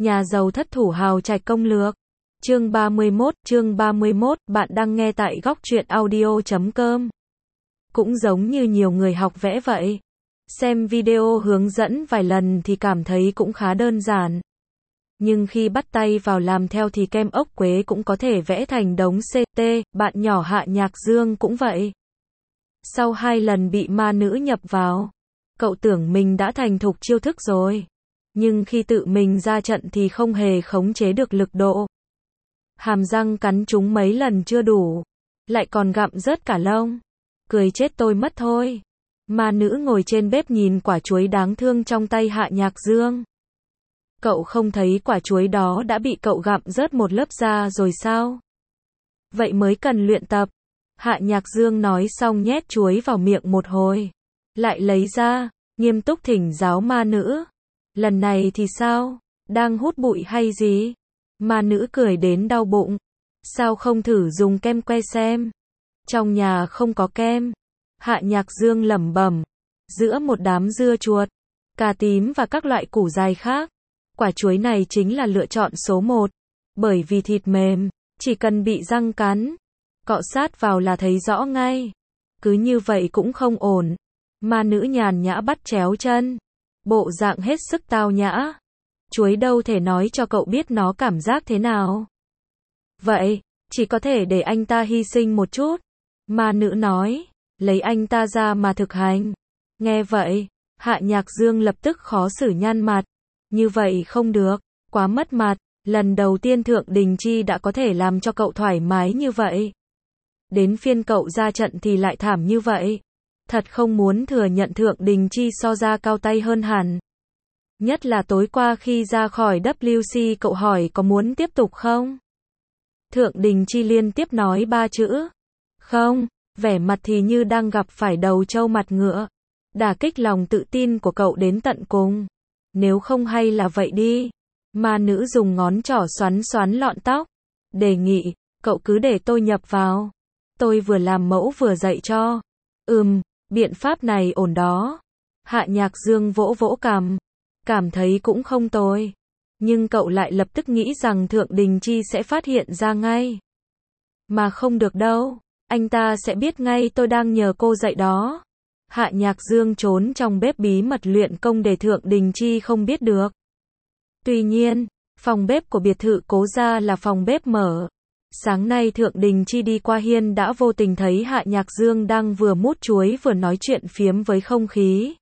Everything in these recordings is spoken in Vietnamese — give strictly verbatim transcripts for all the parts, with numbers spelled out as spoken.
Nhà giàu thất thủ hào trạch công lược. Chương ba mươi mốt, chương ba mươi mốt, bạn đang nghe tại góc truyện audio chấm com. Cũng giống như nhiều người học vẽ vậy. Xem video hướng dẫn vài lần thì cảm thấy cũng khá đơn giản. Nhưng khi bắt tay vào làm theo thì kem ốc quế cũng có thể vẽ thành đống xê tê, bạn nhỏ Hạ Nhạc Dương cũng vậy. Sau hai lần bị ma nữ nhập vào, cậu tưởng mình đã thành thục chiêu thức rồi. Nhưng khi tự mình ra trận thì không hề khống chế được lực độ. Hàm răng cắn chúng mấy lần chưa đủ, lại còn gặm rớt cả lông. Cười chết tôi mất thôi. Ma nữ ngồi trên bếp nhìn quả chuối đáng thương trong tay Hạ Nhạc Dương. Cậu không thấy quả chuối đó đã bị cậu gặm rớt một lớp da rồi sao? Vậy mới cần luyện tập. Hạ Nhạc Dương nói xong nhét chuối vào miệng một hồi. Lại lấy ra, nghiêm túc thỉnh giáo ma nữ. Lần này thì sao? Đang hút bụi hay gì? Ma nữ cười đến đau bụng. Sao không thử dùng kem que xem? Trong nhà không có kem. Hạ Nhạc Dương lẩm bẩm. Giữa một đám dưa chuột, cà tím và các loại củ dại khác, quả chuối này chính là lựa chọn số một. Bởi vì thịt mềm, chỉ cần bị răng cắn, cọ sát vào là thấy rõ ngay. Cứ như vậy cũng không ổn. Ma nữ nhàn nhã bắt chéo chân. Bộ dạng hết sức tao nhã. Chuối đâu thể nói cho cậu biết nó cảm giác thế nào. Vậy, chỉ có thể để anh ta hy sinh một chút. Ma nữ nói, lấy anh ta ra mà thực hành. Nghe vậy, Hạ Nhạc Dương lập tức khó xử nhăn mặt. Như vậy không được, quá mất mặt. Lần đầu tiên Thượng Đình Chi đã có thể làm cho cậu thoải mái như vậy. Đến phiên cậu ra trận thì lại thảm như vậy. Thật không muốn thừa nhận Thượng Đình Chi so ra cao tay hơn hẳn. Nhất là tối qua khi ra khỏi vê kép xê cậu hỏi có muốn tiếp tục không? Thượng Đình Chi liên tiếp nói ba chữ. Không, vẻ mặt thì như đang gặp phải đầu trâu mặt ngựa. Đả kích lòng tự tin của cậu đến tận cùng. Nếu không hay là vậy đi. Ma nữ dùng ngón trỏ xoắn xoắn lọn tóc. Đề nghị, cậu cứ để tôi nhập vào. Tôi vừa làm mẫu vừa dạy cho. Ừm, biện pháp này ổn đó. Hạ Nhạc Dương vỗ vỗ cằm. Cảm thấy cũng không tồi. Nhưng cậu lại lập tức nghĩ rằng Thượng Đình Chi sẽ phát hiện ra ngay. Mà không được đâu. Anh ta sẽ biết ngay tôi đang nhờ cô dạy đó. Hạ Nhạc Dương trốn trong bếp bí mật luyện công để Thượng Đình Chi không biết được. Tuy nhiên, phòng bếp của biệt thự Cố gia là phòng bếp mở. Sáng nay Thượng Đình Chi đi qua hiên đã vô tình thấy Hạ Nhạc Dương đang vừa mút chuối vừa nói chuyện phiếm với không khí.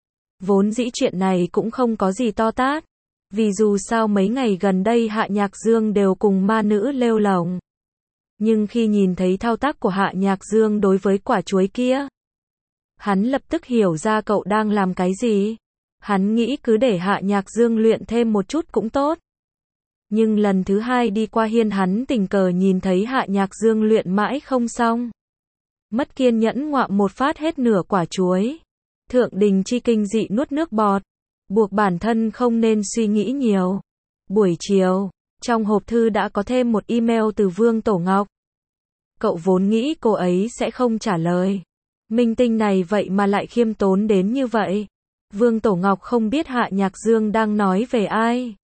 Vốn dĩ chuyện này cũng không có gì to tát. Vì dù sao mấy ngày gần đây Hạ Nhạc Dương đều cùng ma nữ lêu lổng. Nhưng khi nhìn thấy thao tác của Hạ Nhạc Dương đối với quả chuối kia, hắn lập tức hiểu ra cậu đang làm cái gì. Hắn nghĩ cứ để Hạ Nhạc Dương luyện thêm một chút cũng tốt. Nhưng lần thứ hai đi qua hiên hắn tình cờ nhìn thấy Hạ Nhạc Dương luyện mãi không xong. Mất kiên nhẫn ngoạm một phát hết nửa quả chuối. Thượng Đình Chi kinh dị nuốt nước bọt. Buộc bản thân không nên suy nghĩ nhiều. Buổi chiều, trong hộp thư đã có thêm một email từ Vương Tổ Ngọc. Cậu vốn nghĩ cô ấy sẽ không trả lời. Minh tinh này vậy mà lại khiêm tốn đến như vậy. Vương Tổ Ngọc không biết Hạ Nhạc Dương đang nói về ai.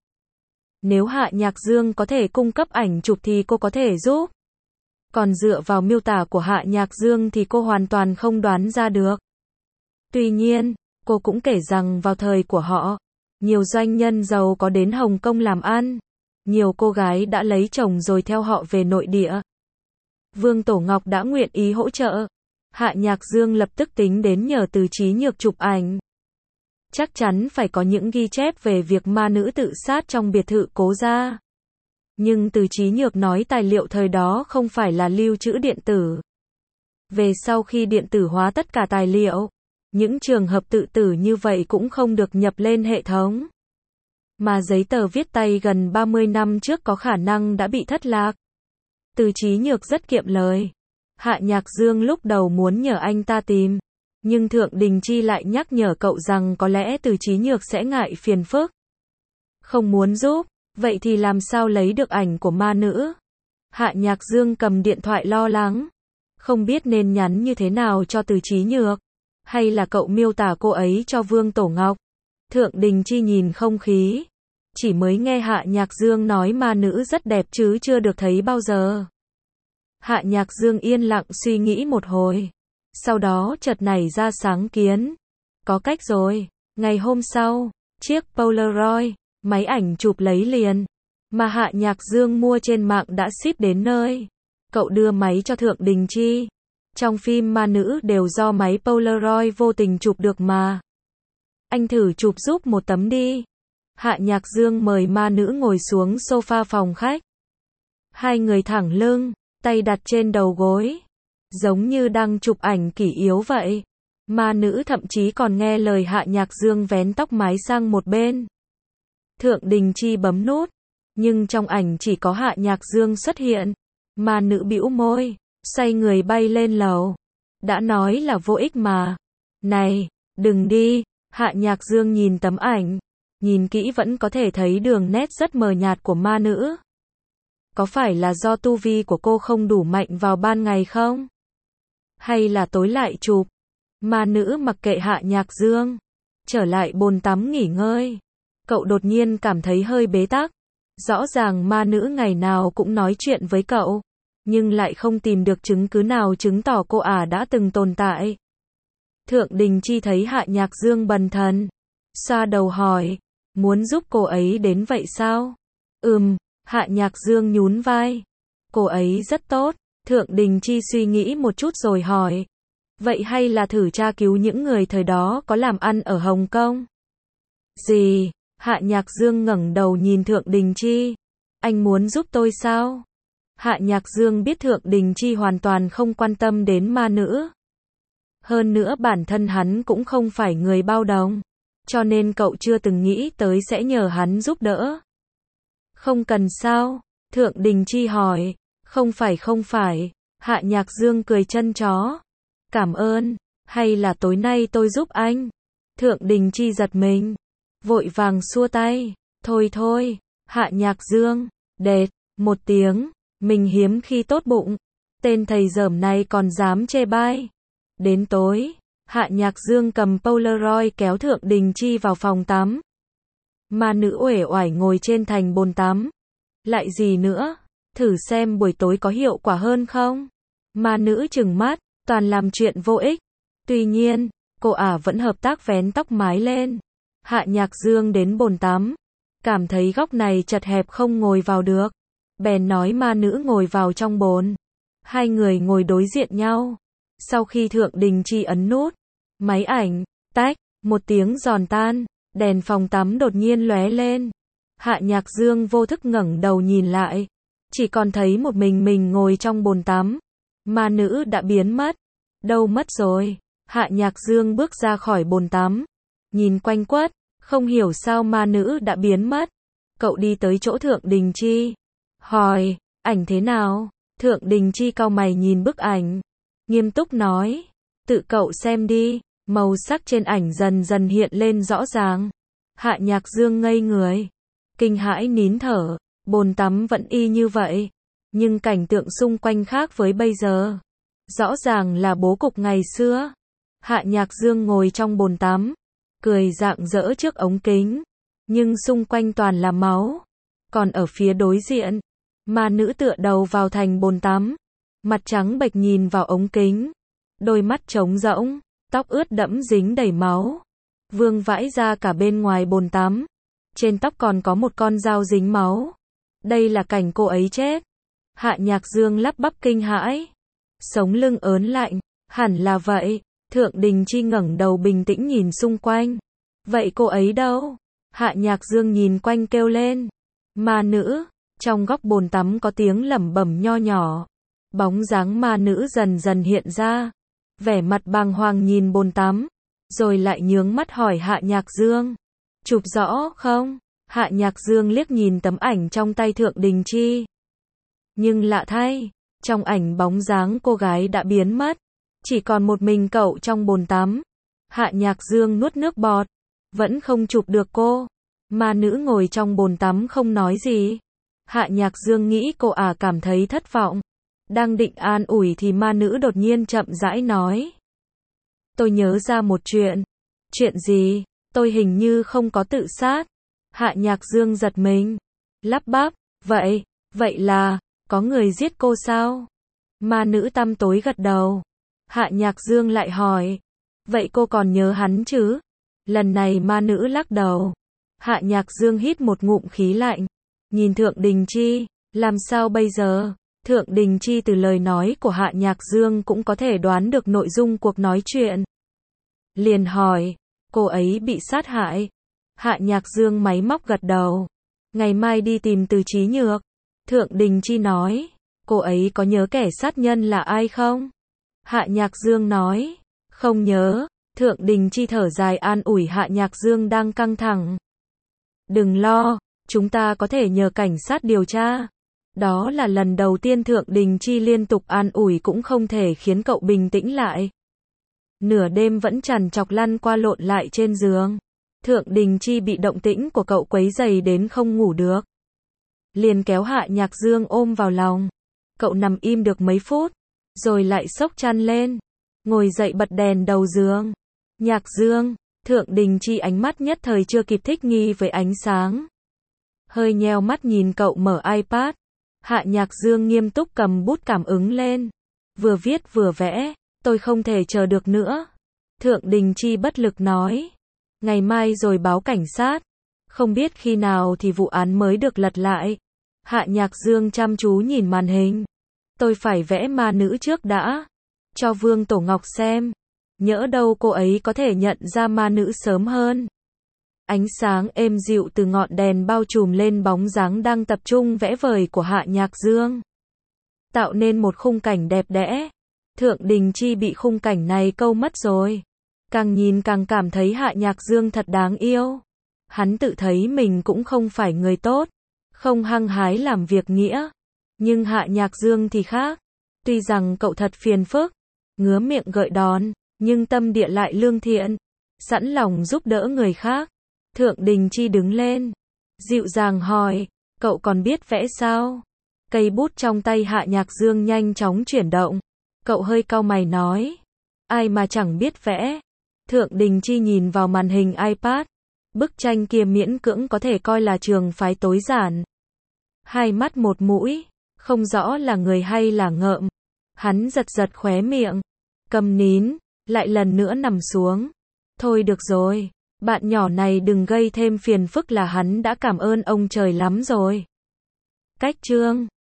Nếu Hạ Nhạc Dương có thể cung cấp ảnh chụp thì cô có thể giúp. Còn dựa vào miêu tả của Hạ Nhạc Dương thì cô hoàn toàn không đoán ra được. Tuy nhiên, cô cũng kể rằng vào thời của họ, nhiều doanh nhân giàu có đến Hồng Kông làm ăn. Nhiều cô gái đã lấy chồng rồi theo họ về nội địa. Vương Tổ Ngọc đã nguyện ý hỗ trợ. Hạ Nhạc Dương lập tức tính đến nhờ Từ Chí Nhược chụp ảnh. Chắc chắn phải có những ghi chép về việc ma nữ tự sát trong biệt thự Cố gia. Nhưng Từ Chí Nhược nói tài liệu thời đó không phải là lưu trữ điện tử. Về sau khi điện tử hóa tất cả tài liệu, những trường hợp tự tử như vậy cũng không được nhập lên hệ thống. Mà giấy tờ viết tay gần ba mươi năm trước có khả năng đã bị thất lạc. Từ Chí Nhược rất kiệm lời. Hạ Nhạc Dương lúc đầu muốn nhờ anh ta tìm. Nhưng Thượng Đình Chi lại nhắc nhở cậu rằng có lẽ Từ Chí Nhược sẽ ngại phiền phức. Không muốn giúp, vậy thì làm sao lấy được ảnh của ma nữ? Hạ Nhạc Dương cầm điện thoại lo lắng. Không biết nên nhắn như thế nào cho Từ Chí Nhược. Hay là cậu miêu tả cô ấy cho Vương Tổ Ngọc? Thượng Đình Chi nhìn không khí. Chỉ mới nghe Hạ Nhạc Dương nói ma nữ rất đẹp chứ chưa được thấy bao giờ. Hạ Nhạc Dương yên lặng suy nghĩ một hồi. Sau đó chợt nảy ra sáng kiến. Có cách rồi. Ngày hôm sau, chiếc Polaroid, máy ảnh chụp lấy liền, mà Hạ Nhạc Dương mua trên mạng đã ship đến nơi. Cậu đưa máy cho Thượng Đình Chi. Trong phim ma nữ đều do máy Polaroid vô tình chụp được mà. Anh thử chụp giúp một tấm đi. Hạ Nhạc Dương mời ma nữ ngồi xuống sofa phòng khách. Hai người thẳng lưng, tay đặt trên đầu gối, giống như đang chụp ảnh kỷ yếu vậy. Ma nữ thậm chí còn nghe lời Hạ Nhạc Dương vén tóc mái sang một bên. Thượng Đình Chi bấm nút, nhưng trong ảnh chỉ có Hạ Nhạc Dương xuất hiện. Ma nữ bĩu môi, xoay người bay lên lầu. Đã nói là vô ích mà. Này, đừng đi. Hạ Nhạc Dương nhìn tấm ảnh, nhìn kỹ vẫn có thể thấy đường nét rất mờ nhạt của ma nữ. Có phải là do tu vi của cô không đủ mạnh vào ban ngày không? Hay là tối lại chụp? Ma nữ mặc kệ Hạ Nhạc Dương, trở lại bồn tắm nghỉ ngơi. Cậu đột nhiên cảm thấy hơi bế tắc. Rõ ràng ma nữ ngày nào cũng nói chuyện với cậu, nhưng lại không tìm được chứng cứ nào chứng tỏ cô ả đã từng tồn tại. Thượng Đình Chi thấy Hạ Nhạc Dương bần thần, xoa đầu hỏi, muốn giúp cô ấy đến vậy sao? Ừm, Hạ Nhạc Dương nhún vai. Cô ấy rất tốt. Thượng Đình Chi suy nghĩ một chút rồi hỏi, vậy hay là thử tra cứu những người thời đó có làm ăn ở Hồng Kông? Gì? Hạ Nhạc Dương ngẩng đầu nhìn Thượng Đình Chi. Anh muốn giúp tôi sao? Hạ Nhạc Dương biết Thượng Đình Chi hoàn toàn không quan tâm đến ma nữ. Hơn nữa bản thân hắn cũng không phải người bao đồng, cho nên cậu chưa từng nghĩ tới sẽ nhờ hắn giúp đỡ. Không cần sao? Thượng Đình Chi hỏi. Không phải không phải. Hạ Nhạc Dương cười chân chó. Cảm ơn. Hay là tối nay tôi giúp anh? Thượng Đình Chi giật mình, vội vàng xua tay. Thôi thôi. Hạ Nhạc Dương, đệt, một tiếng. Mình hiếm khi tốt bụng. Tên thầy dởm này còn dám chê bai. Đến tối, Hạ Nhạc Dương cầm Polaroid kéo Thượng Đình Chi vào phòng tắm. Ma nữ uể oải ngồi trên thành bồn tắm. Lại gì nữa? Thử xem buổi tối có hiệu quả hơn không? Ma nữ trừng mắt, toàn làm chuyện vô ích. Tuy nhiên, cô ả vẫn hợp tác vén tóc mái lên. Hạ Nhạc Dương đến bồn tắm, cảm thấy góc này chật hẹp không ngồi vào được. Bèn nói ma nữ ngồi vào trong bồn. Hai người ngồi đối diện nhau. Sau khi Thượng Đình Chi ấn nút, máy ảnh, tách, một tiếng giòn tan, đèn phòng tắm đột nhiên lóe lên. Hạ Nhạc Dương vô thức ngẩng đầu nhìn lại, chỉ còn thấy một mình mình ngồi trong bồn tắm. Ma nữ đã biến mất. Đâu mất rồi? Hạ Nhạc Dương bước ra khỏi bồn tắm, nhìn quanh quất, không hiểu sao ma nữ đã biến mất. Cậu đi tới chỗ Thượng Đình Chi, hỏi, ảnh thế nào? Thượng Đình Chi cau mày nhìn bức ảnh, nghiêm túc nói, tự cậu xem đi. Màu sắc trên ảnh dần dần hiện lên rõ ràng. Hạ Nhạc Dương ngây người, kinh hãi nín thở. Bồn tắm vẫn y như vậy, nhưng cảnh tượng xung quanh khác với bây giờ. Rõ ràng là bố cục ngày xưa. Hạ Nhạc Dương ngồi trong bồn tắm, cười rạng rỡ trước ống kính, nhưng xung quanh toàn là máu. Còn ở phía đối diện, ma nữ tựa đầu vào thành bồn tắm, mặt trắng bệch nhìn vào ống kính, đôi mắt trống rỗng, tóc ướt đẫm dính đầy máu, vương vãi ra cả bên ngoài bồn tắm. Trên tóc còn có một con dao dính máu. Đây là cảnh cô ấy chết. Hạ Nhạc Dương lắp bắp kinh hãi, sống lưng ớn lạnh. Hẳn là vậy. Thượng Đình Chi ngẩng đầu bình tĩnh nhìn xung quanh. Vậy cô ấy đâu? Hạ Nhạc Dương nhìn quanh kêu lên. Ma nữ. Trong góc bồn tắm có tiếng lẩm bẩm nho nhỏ. Bóng dáng ma nữ dần dần hiện ra, vẻ mặt bàng hoàng nhìn bồn tắm, rồi lại nhướng mắt hỏi Hạ Nhạc Dương, chụp rõ không? Hạ Nhạc Dương liếc nhìn tấm ảnh trong tay Thượng Đình Chi. Nhưng lạ thay, trong ảnh bóng dáng cô gái đã biến mất, chỉ còn một mình cậu trong bồn tắm. Hạ Nhạc Dương nuốt nước bọt, vẫn không chụp được cô. Ma nữ ngồi trong bồn tắm không nói gì. Hạ Nhạc Dương nghĩ cô ả cảm thấy thất vọng. Đang định an ủi thì ma nữ đột nhiên chậm rãi nói. Tôi nhớ ra một chuyện. Chuyện gì? Tôi hình như không có tự sát. Hạ Nhạc Dương giật mình, lắp bắp, vậy, vậy là, có người giết cô sao? Ma nữ tăm tối gật đầu. Hạ Nhạc Dương lại hỏi, vậy cô còn nhớ hắn chứ? Lần này ma nữ lắc đầu. Hạ Nhạc Dương hít một ngụm khí lạnh, nhìn Thượng Đình Chi, làm sao bây giờ? Thượng Đình Chi từ lời nói của Hạ Nhạc Dương cũng có thể đoán được nội dung cuộc nói chuyện. Liền hỏi, cô ấy bị sát hại. Hạ Nhạc Dương máy móc gật đầu. Ngày mai đi tìm Từ Chí Nhược. Thượng Đình Chi nói, cô ấy có nhớ kẻ sát nhân là ai không? Hạ Nhạc Dương nói, không nhớ. Thượng Đình Chi thở dài an ủi Hạ Nhạc Dương đang căng thẳng. Đừng lo, chúng ta có thể nhờ cảnh sát điều tra. Đó là lần đầu tiên Thượng Đình Chi liên tục an ủi cũng không thể khiến cậu bình tĩnh lại. Nửa đêm vẫn trằn trọc lăn qua lộn lại trên giường. Thượng Đình Chi bị động tĩnh của cậu quấy rầy đến không ngủ được. Liền kéo Hạ Nhạc Dương ôm vào lòng. Cậu nằm im được mấy phút, rồi lại xốc chăn lên, ngồi dậy bật đèn đầu giường. Nhạc Dương, Thượng Đình Chi ánh mắt nhất thời chưa kịp thích nghi với ánh sáng. Hơi nheo mắt nhìn cậu mở iPad. Hạ Nhạc Dương nghiêm túc cầm bút cảm ứng lên. Vừa viết vừa vẽ, tôi không thể chờ được nữa. Thượng Đình Chi bất lực nói. Ngày mai rồi báo cảnh sát. Không biết khi nào thì vụ án mới được lật lại. Hạ Nhạc Dương chăm chú nhìn màn hình. Tôi phải vẽ ma nữ trước đã. Cho Vương Tổ Ngọc xem. Nhỡ đâu cô ấy có thể nhận ra ma nữ sớm hơn. Ánh sáng êm dịu từ ngọn đèn bao trùm lên bóng dáng đang tập trung vẽ vời của Hạ Nhạc Dương. Tạo nên một khung cảnh đẹp đẽ. Thượng Đình Chi bị khung cảnh này câu mất rồi. Càng nhìn càng cảm thấy Hạ Nhạc Dương thật đáng yêu. Hắn tự thấy mình cũng không phải người tốt, không hăng hái làm việc nghĩa. Nhưng Hạ Nhạc Dương thì khác. Tuy rằng cậu thật phiền phức, ngứa miệng gợi đòn, nhưng tâm địa lại lương thiện, sẵn lòng giúp đỡ người khác. Thượng Đình Chi đứng lên, dịu dàng hỏi, cậu còn biết vẽ sao? Cây bút trong tay Hạ Nhạc Dương nhanh chóng chuyển động. Cậu hơi cau mày nói, ai mà chẳng biết vẽ. Thượng Đình Chi nhìn vào màn hình iPad. Bức tranh kia miễn cưỡng có thể coi là trường phái tối giản. Hai mắt một mũi, không rõ là người hay là ngợm. Hắn giật giật khóe miệng, cầm nín, lại lần nữa nằm xuống. Thôi được rồi, bạn nhỏ này đừng gây thêm phiền phức là hắn đã cảm ơn ông trời lắm rồi. Cách chương